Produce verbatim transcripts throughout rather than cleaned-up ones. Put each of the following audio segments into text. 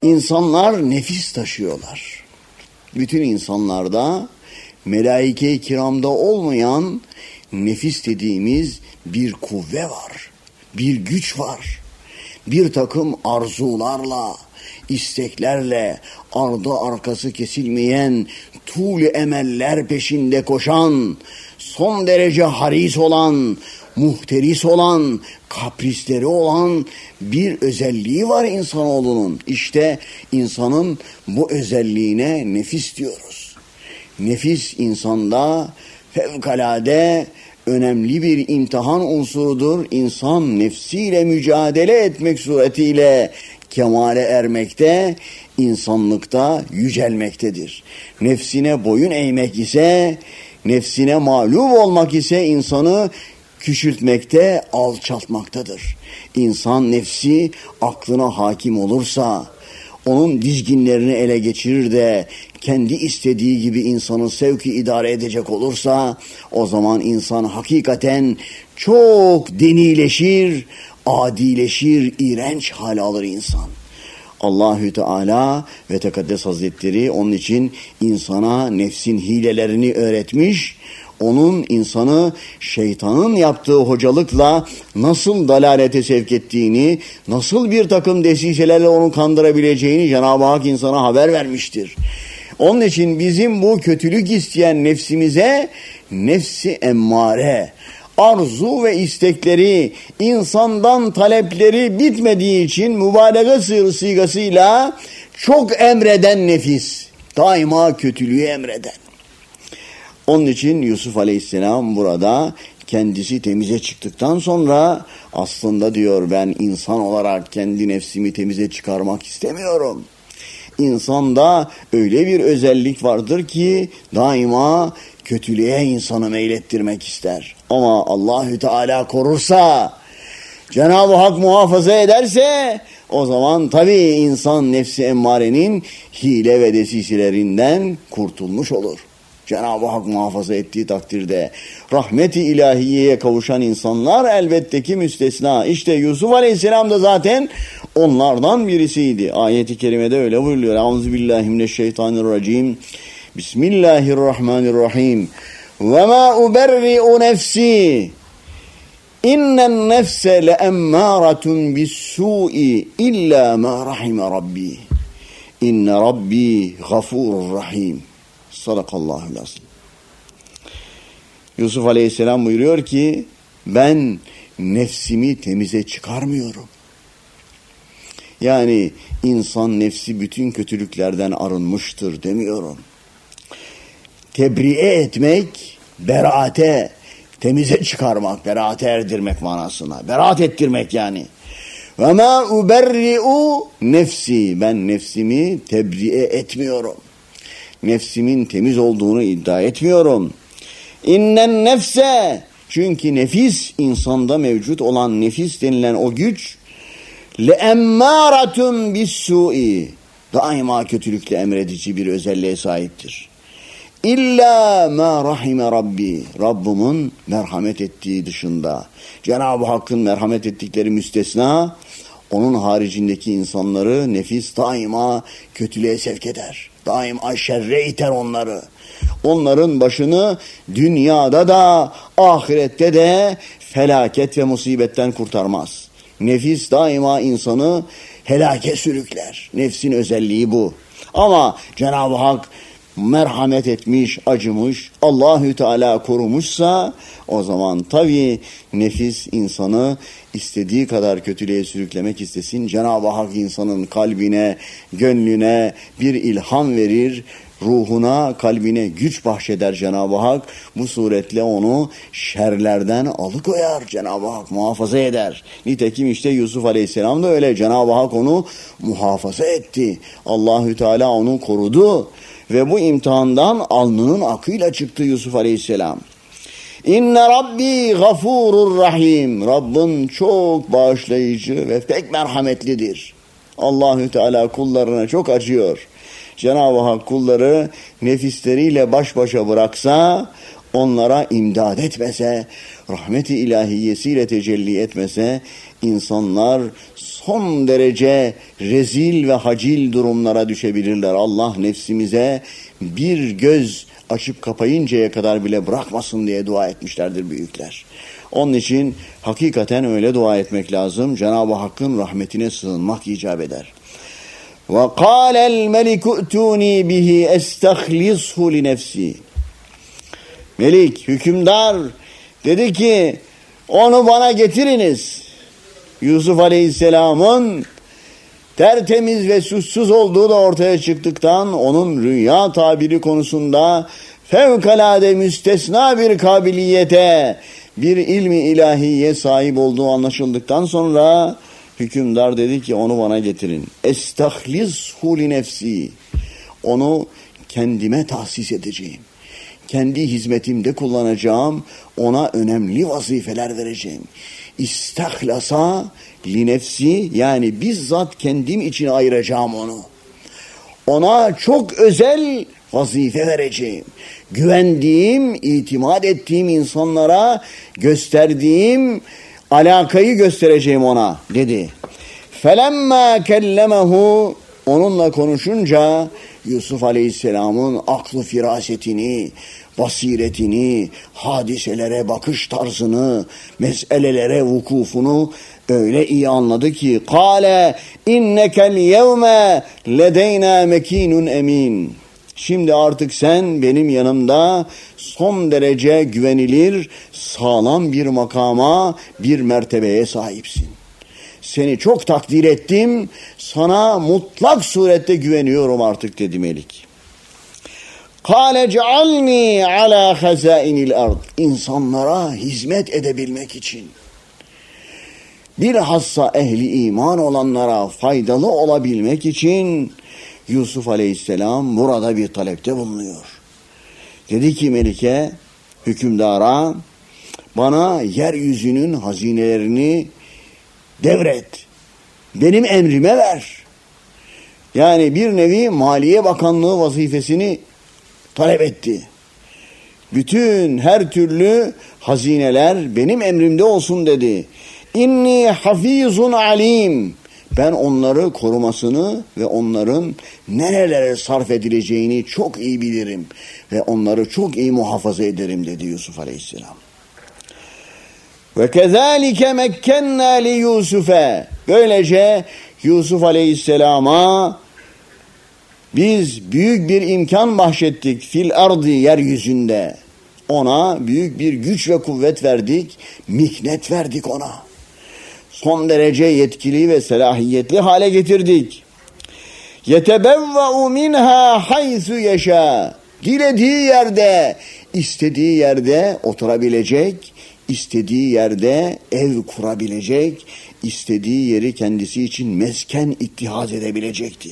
İnsanlar nefis taşıyorlar. Bütün insanlarda melaike-i kiramda olmayan nefis dediğimiz bir kuvve var. Bir güç var. Bir takım arzularla, isteklerle, ardı arkası kesilmeyen, tuğlu emeller peşinde koşan, son derece haris olan, muhteris olan, kaprisleri olan bir özelliği var insanoğlunun. İşte insanın bu özelliğine nefis diyoruz. Nefis insanda fevkalade önemli bir imtihan unsurudur. İnsan nefsiyle mücadele etmek suretiyle kemale ermekte, insanlıkta yücelmektedir. Nefsine boyun eğmek ise, nefsine mağlup olmak ise insanı küçültmekte, alçaltmaktadır. İnsan nefsi aklına hakim olursa, onun dizginlerini ele geçirir de kendi istediği gibi insanı sevki idare edecek olursa, o zaman insan hakikaten çok denileşir, adileşir, iğrenç hal alır insan. Allahü Teala ve Tekaddes Hazretleri onun için insana nefsin hilelerini öğretmiş, onun insanı şeytanın yaptığı hocalıkla nasıl dalalete sevk ettiğini, nasıl bir takım desiselerle onu kandırabileceğini Cenab-ı Hak insana haber vermiştir. Onun için bizim bu kötülük isteyen nefsimize nefsi emmare, arzu ve istekleri, insandan talepleri bitmediği için mübalağa sigasıyla çok emreden nefis, daima kötülüğü emreden. Onun için Yusuf Aleyhisselam burada kendisi temize çıktıktan sonra aslında diyor ben insan olarak kendi nefsimi temize çıkarmak istemiyorum. İnsanda öyle bir özellik vardır ki daima kötülüğe insanı meylettirmek ister. Ama Allahü Teala korursa, Cenab-ı Hak muhafaza ederse o zaman tabii insan nefsi emmarenin hile ve desiselerinden kurtulmuş olur. Cenab-ı Hak muhafaza ettiği takdirde rahmet-i ilahiyeye kavuşan insanlar elbette ki müstesna. İşte Yusuf Aleyhisselam da zaten onlardan birisiydi. Ayet-i kerimede öyle buyuruyor. Euzubillahimineşşeytanirracim. Bismillahirrahmanirrahim. Ve ma uberri'u nefsi. İnnen nefse leemmâratun bis-sû'i illa ma rahime rabbi. İnne rabbi gafurur rahim. Sadakallahul azim. Yusuf Aleyhisselam buyuruyor ki ben nefsimi temize çıkarmıyorum. Yani insan nefsi bütün kötülüklerden arınmıştır demiyorum. Tebriye etmek, beraate, temize çıkarmak, beraate erdirmek manasına. Beraat ettirmek yani. Ve ma uberri'u nefsi. Ben nefsimi tebriye etmiyorum. Nefsimin temiz olduğunu iddia etmiyorum. İnnen nefse. Çünkü nefis, insanda mevcut olan nefis denilen o güç leemmâratun bis-sû'i. Daima kötülükle emredici bir özelliğe sahiptir. İlla ma rahime rabbi. Rabbimin merhamet ettiği dışında. Cenab-ı Hakk'ın merhamet ettikleri müstesna, onun haricindeki insanları nefis daima kötülüğe sevk eder. Daima şerre iter onları. Onların başını dünyada da ahirette de felaket ve musibetten kurtarmaz. Nefis daima insanı helake sürükler. Nefsin özelliği bu. Ama Cenab-ı Hak merhamet etmiş, acımış, Allahü Teala korumuşsa o zaman tabii nefis insanı istediği kadar kötülüğe sürüklemek istesin. Cenab-ı Hak insanın kalbine, gönlüne bir ilham verir, ruhuna, kalbine güç bahşeder Cenab-ı Hak. Bu suretle onu şerlerden alıkoyar. Cenab-ı Hak muhafaza eder. Nitekim işte Yusuf Aleyhisselam da öyle. Cenab-ı Hak onu muhafaza etti. Allahü Teala onu korudu. Ve bu imtihandan alnının akıyla çıktı Yusuf Aleyhisselam. İnne Rabbi gafurur rahim. Rabbin çok bağışlayıcı ve pek merhametlidir. Allahü Teala kullarına çok acıyor. Cenab-ı Hak kulları nefisleriyle baş başa bıraksa, onlara imdad etmese, rahmet-i ilahiyesiyle tecelli etmese, insanlar son derece rezil ve hacil durumlara düşebilirler. Allah nefsimize bir göz açıp kapayıncaya kadar bile bırakmasın diye dua etmişlerdir büyükler. Onun için hakikaten öyle dua etmek lazım. Cenab-ı Hakk'ın rahmetine sığınmak icap eder. وَقَالَ الْمَلِكُ اُتُونِي بِهِ اَسْتَخْلِصْهُ لِنَفْسِي. Melik, hükümdar dedi ki onu bana getiriniz. Yusuf Aleyhisselam'ın tertemiz ve suçsuz olduğu da ortaya çıktıktan onun rüya tabiri konusunda fevkalade müstesna bir kabiliyete, bir ilmi ilahiye sahip olduğu anlaşıldıktan sonra hükümdar dedi ki onu bana getirin. Estahlishu li nefsi. Onu kendime tahsis edeceğim. Kendi hizmetimde kullanacağım. Ona önemli vazifeler vereceğim. İstahlasa li nefsi, yani bizzat kendim için ayıracağım onu. Ona çok özel vazife vereceğim. Güvendiğim, itimat ettiğim insanlara gösterdiğim alakayı göstereceğim ona dedi. Felemma kellemehu, onunla konuşunca Yusuf Aleyhisselam'ın aklı firasetini, basiretini, hadiselere bakış tarzını, meselelere vukufunu öyle iyi anladı ki kâle innekel yevme ledeyna mekinun emin. Şimdi artık sen benim yanımda son derece güvenilir, sağlam bir makama, bir mertebeye sahipsin. Seni çok takdir ettim, sana mutlak surette güveniyorum artık dedi Melik. Kâle cealni alâ hazâinil ard. İnsanlara hizmet edebilmek için, bilhassa ehli iman olanlara faydalı olabilmek için Yusuf Aleyhisselam burada bir talepte bulunuyor. Dedi ki Melik'e, hükümdara, bana yeryüzünün hazinelerini devret. Benim emrime ver. Yani bir nevi Maliye Bakanlığı vazifesini talep etti. Bütün her türlü hazineler benim emrimde olsun dedi. İnni hafizun alim. Ben onları korumasını ve onların nerelere sarf edileceğini çok iyi bilirim. Ve onları çok iyi muhafaza ederim dedi Yusuf Aleyhisselam. Ve kezalike mekkenna li Yusuf'e. Böylece Yusuf Aleyhisselam'a biz büyük bir imkan bahşettik fil ardı, yeryüzünde. Ona büyük bir güç ve kuvvet verdik, miknet verdik ona. Son derece yetkili ve selahiyetli hale getirdik. Yetebevve'u minha haythu yeşâ. Dilediği yerde, istediği yerde oturabilecek, istediği yerde ev kurabilecek, istediği yeri kendisi için mesken ittihaz edebilecekti.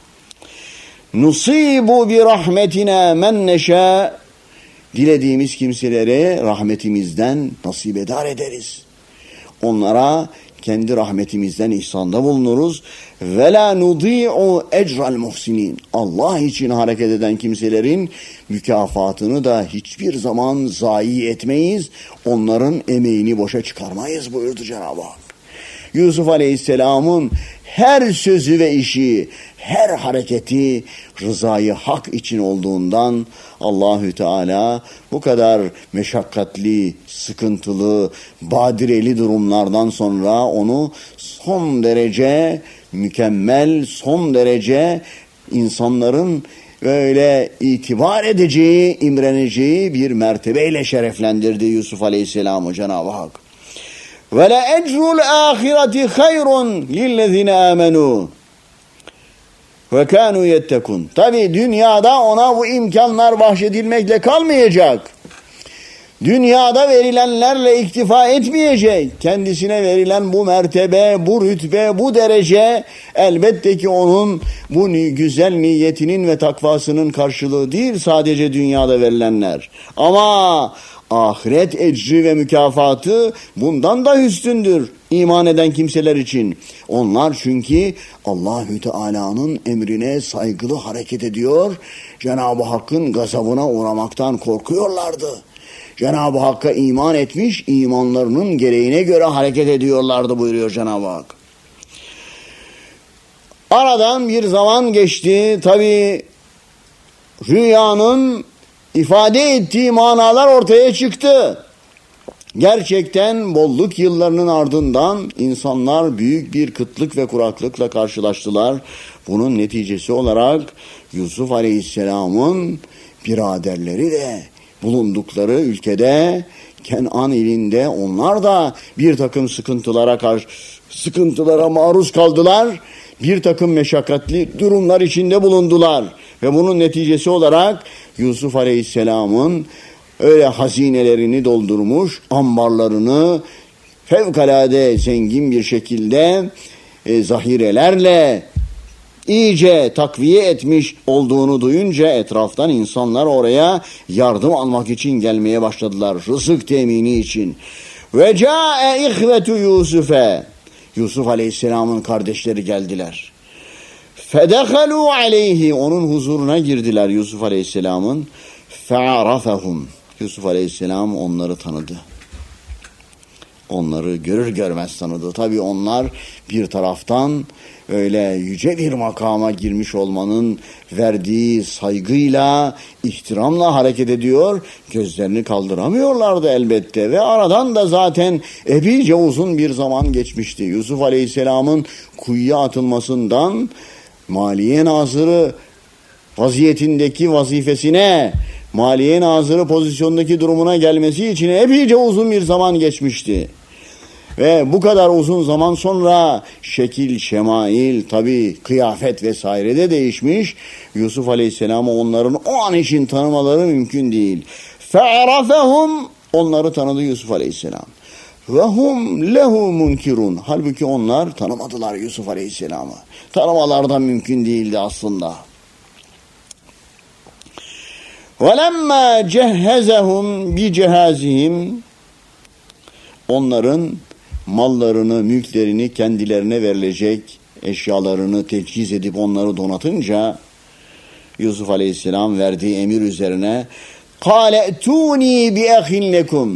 Nusibu bi rahmetina men neşâ. Dilediğimiz kimseleri rahmetimizden nasibedar ederiz. Onlara kendi rahmetimizden ihsanda bulunuruz. Ve la nudi'u ecral muhsinin. Allah için hareket eden kimselerin mükafatını da hiçbir zaman zayi etmeyiz. Onların emeğini boşa çıkarmayız buyurdu Cenab-ı Hak. Yusuf Aleyhisselam'ın her sözü ve işi, her hareketi rızayı hak için olduğundan Allahü Teala bu kadar meşakkatli, sıkıntılı, badireli durumlardan sonra onu son derece mükemmel, son derece insanların böyle itibar edeceği, imreneceği bir mertebeyle şereflendirdi Yusuf Aleyhisselam'ı Cenab-ı Hak. Ve la ecrul ahireti hayrun lillezine amenu ve kanu yettekun. Tabi dünyada ona bu imkanlar bahşedilmekle kalmayacak. Dünyada verilenlerle iktifa etmeyecek. Kendisine verilen bu mertebe, bu rütbe, bu derece elbette ki onun bu güzel niyetinin ve takvasının karşılığı değil sadece dünyada verilenler. Ama ahiret ecri ve mükafatı bundan da üstündür iman eden kimseler için. Onlar çünkü Allahü Teala'nın emrine saygılı hareket ediyor. Cenab-ı Hakk'ın gazabına uğramaktan korkuyorlardı. Cenab-ı Hakk'a iman etmiş, imanlarının gereğine göre hareket ediyorlardı buyuruyor Cenab-ı Hak. Aradan bir zaman geçti. Tabi rüyanın ifade ettiği manalar ortaya çıktı. Gerçekten bolluk yıllarının ardından insanlar büyük bir kıtlık ve kuraklıkla karşılaştılar. Bunun neticesi olarak Yusuf Aleyhisselam'ın biraderleri de bulundukları ülkede Kenan ilinde onlar da bir takım sıkıntılara karşı sıkıntılara maruz kaldılar. Bir takım meşakkatli durumlar içinde bulundular. Ve bunun neticesi olarak Yusuf Aleyhisselam'ın öyle hazinelerini doldurmuş, ambarlarını fevkalade zengin bir şekilde e, zahirelerle iyice takviye etmiş olduğunu duyunca etraftan insanlar oraya yardım almak için gelmeye başladılar. Rızık temini için. Ve ca'e ihvetu Yusuf'e. Yusuf Aleyhisselam'ın kardeşleri geldiler. Fedehalu aleyhi. Onun huzuruna girdiler Yusuf Aleyhisselam'ın. Fe'arafehum. Yusuf Aleyhisselam onları tanıdı. Onları görür görmez tanıdı. Tabii onlar bir taraftan öyle yüce bir makama girmiş olmanın verdiği saygıyla, ihtiramla hareket ediyor. Gözlerini kaldıramıyorlardı elbette. Ve aradan da zaten epeyce uzun bir zaman geçmişti. Yusuf Aleyhisselam'ın kuyuya atılmasından Maliye Nazırı vaziyetindeki vazifesine, Maliye Nazırı pozisyondaki durumuna gelmesi için epeyce uzun bir zaman geçmişti. Ve bu kadar uzun zaman sonra şekil, şemail, tabi kıyafet vesaire de değişmiş. Yusuf Aleyhisselam'ı onların o an için tanımaları mümkün değil. Fe'arafehum, onları tanıdı Yusuf Aleyhisselam. Ve hum lehu munkirun. Halbuki onlar tanımadılar Yusuf Aleyhisselam'ı. Tanımalardan mümkün değildi aslında. وَلَمَّا جَهَّزَهُمْ بِجَهَازِهِمْ, onların mallarını, mülklerini kendilerine verilecek eşyalarını tecihiz edip onları donatınca Yusuf Aleyhisselam verdiği emir üzerine قَالَ اَتُونِي بِأَخٍ لَكُمْ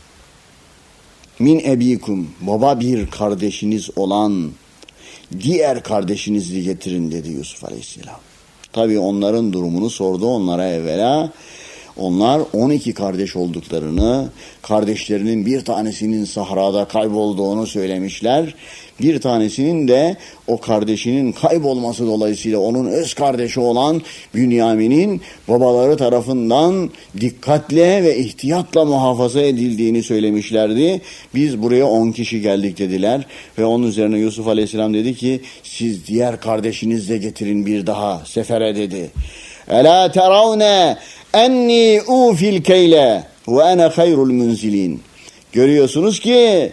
min ebikum, baba bir kardeşiniz olan diğer kardeşinizi getirin dedi Yusuf Aleyhisselam. Tabii onların durumunu sordu onlara evvela. Onlar on iki kardeş olduklarını, kardeşlerinin bir tanesinin sahrada kaybolduğunu söylemişler. Bir tanesinin de o kardeşinin kaybolması dolayısıyla onun öz kardeşi olan Bünyamin'in babaları tarafından dikkatle ve ihtiyatla muhafaza edildiğini söylemişlerdi. Biz buraya on kişi geldik dediler ve onun üzerine Yusuf Aleyhisselam dedi ki siz diğer kardeşinizle getirin bir daha sefere dedi. Ela teravne enni ufil keyle ve ene hayrul munzilin. Görüyorsunuz ki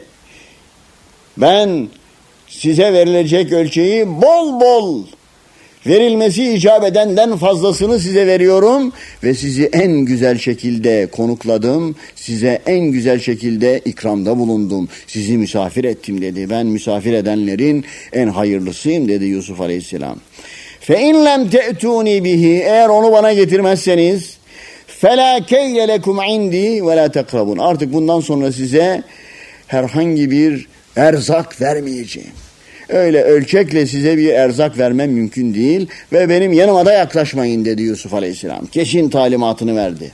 ben size verilecek ölçeği bol bol verilmesi icap edenden fazlasını size veriyorum ve sizi en güzel şekilde konukladım, size en güzel şekilde ikramda bulundum, sizi misafir ettim dedi. Ben misafir edenlerin en hayırlısıyım dedi Yusuf Aleyhisselam. فَاِنْ لَمْ تَأْتُونِ bihi, eğer onu bana getirmezseniz فَلَا كَيْلَ لَكُمْ عِنْدِي وَلَا تَقْرَبُونَ, artık bundan sonra size herhangi bir erzak vermeyeceğim. Öyle ölçekle size bir erzak vermem mümkün değil ve benim yanıma da yaklaşmayın dedi Yusuf Aleyhisselam. Kesin talimatını verdi.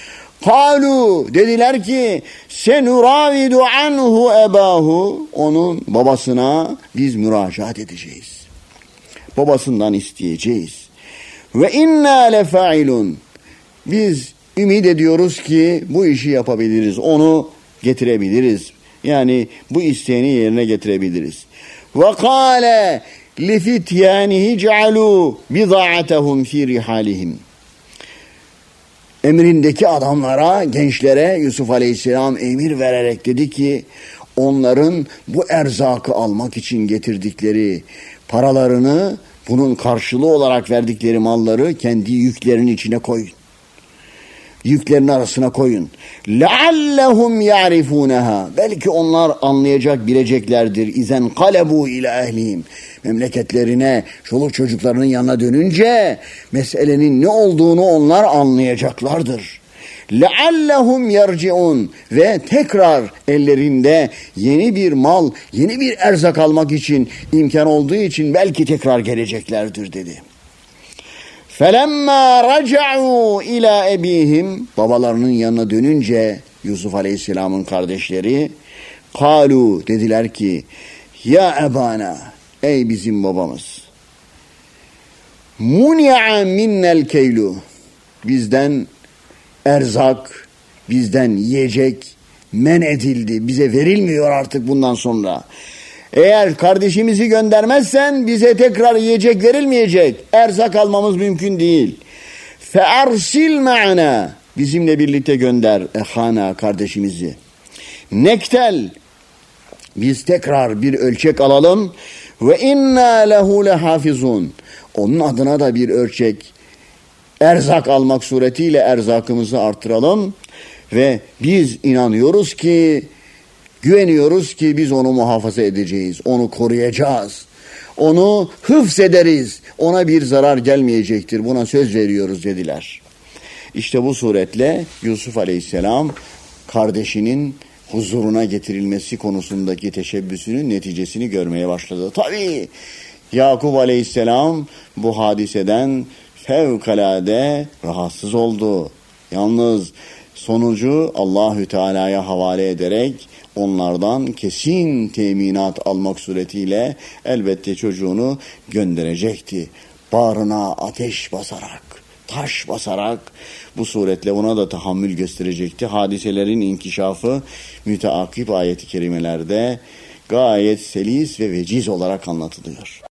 Kalu, dediler ki senuravidu anhu ebahu, onun babasına biz müracaat edeceğiz. Babasından isteyeceğiz. Ve inna lefailun, biz ümit ediyoruz ki bu işi yapabiliriz, onu getirebiliriz. Yani bu isteğini yerine getirebiliriz. Ve kâle lifityânihi cealû bidâ'atehum fî rihâlihim. Emrindeki adamlara, gençlere Yusuf Aleyhisselam emir vererek dedi ki onların bu erzakı almak için getirdikleri paralarını, bunun karşılığı olarak verdikleri malları kendi yüklerinin içine koyun. Yüklerin arasına koyun. لَعَلَّهُمْ يَعْرِفُونَهَا, belki onlar anlayacak, bileceklerdir. İzen kalebu ila ehlihim, memleketlerine, çoluk çocuklarının yanına dönünce meselenin ne olduğunu onlar anlayacaklardır. leallehum yerciun ve tekrar ellerinde yeni bir mal, yeni bir erzak almak için imkan olduğu için belki tekrar geleceklerdir dedi. Felemma raca'u ila ebihim, babalarının yanına dönünce Yusuf Aleyhisselam'ın kardeşleri, kalu, dediler ki, ya ebana, ey bizim babamız, muni'a minnel keylu, bizden erzak, bizden yiyecek men edildi, bize verilmiyor artık bundan sonra. Eğer kardeşimizi göndermezsen bize tekrar yiyecek verilmeyecek, erzak almamız mümkün değil. Fe'arsil ma'ana, bizimle birlikte gönder ehana, kardeşimizi. Nektel, biz tekrar bir ölçek alalım. Ve inna lehu lehafizun, onun adına da bir ölçek, erzak almak suretiyle erzakımızı artıralım. Ve biz inanıyoruz ki, güveniyoruz ki biz onu muhafaza edeceğiz, onu koruyacağız, onu hıfzederiz, ona bir zarar gelmeyecektir, buna söz veriyoruz dediler. İşte bu suretle Yusuf Aleyhisselam kardeşinin huzuruna getirilmesi konusundaki teşebbüsünün neticesini görmeye başladı. Tabii Yakup Aleyhisselam bu hadiseden fevkalade rahatsız oldu. Yalnız sonucu Allahü Teala'ya havale ederek onlardan kesin teminat almak suretiyle elbette çocuğunu gönderecekti. Bağrına ateş basarak, taş basarak bu suretle ona da tahammül gösterecekti. Hadiselerin inkişafı müteakip ayet-i kerimelerde gayet selis ve veciz olarak anlatılıyor.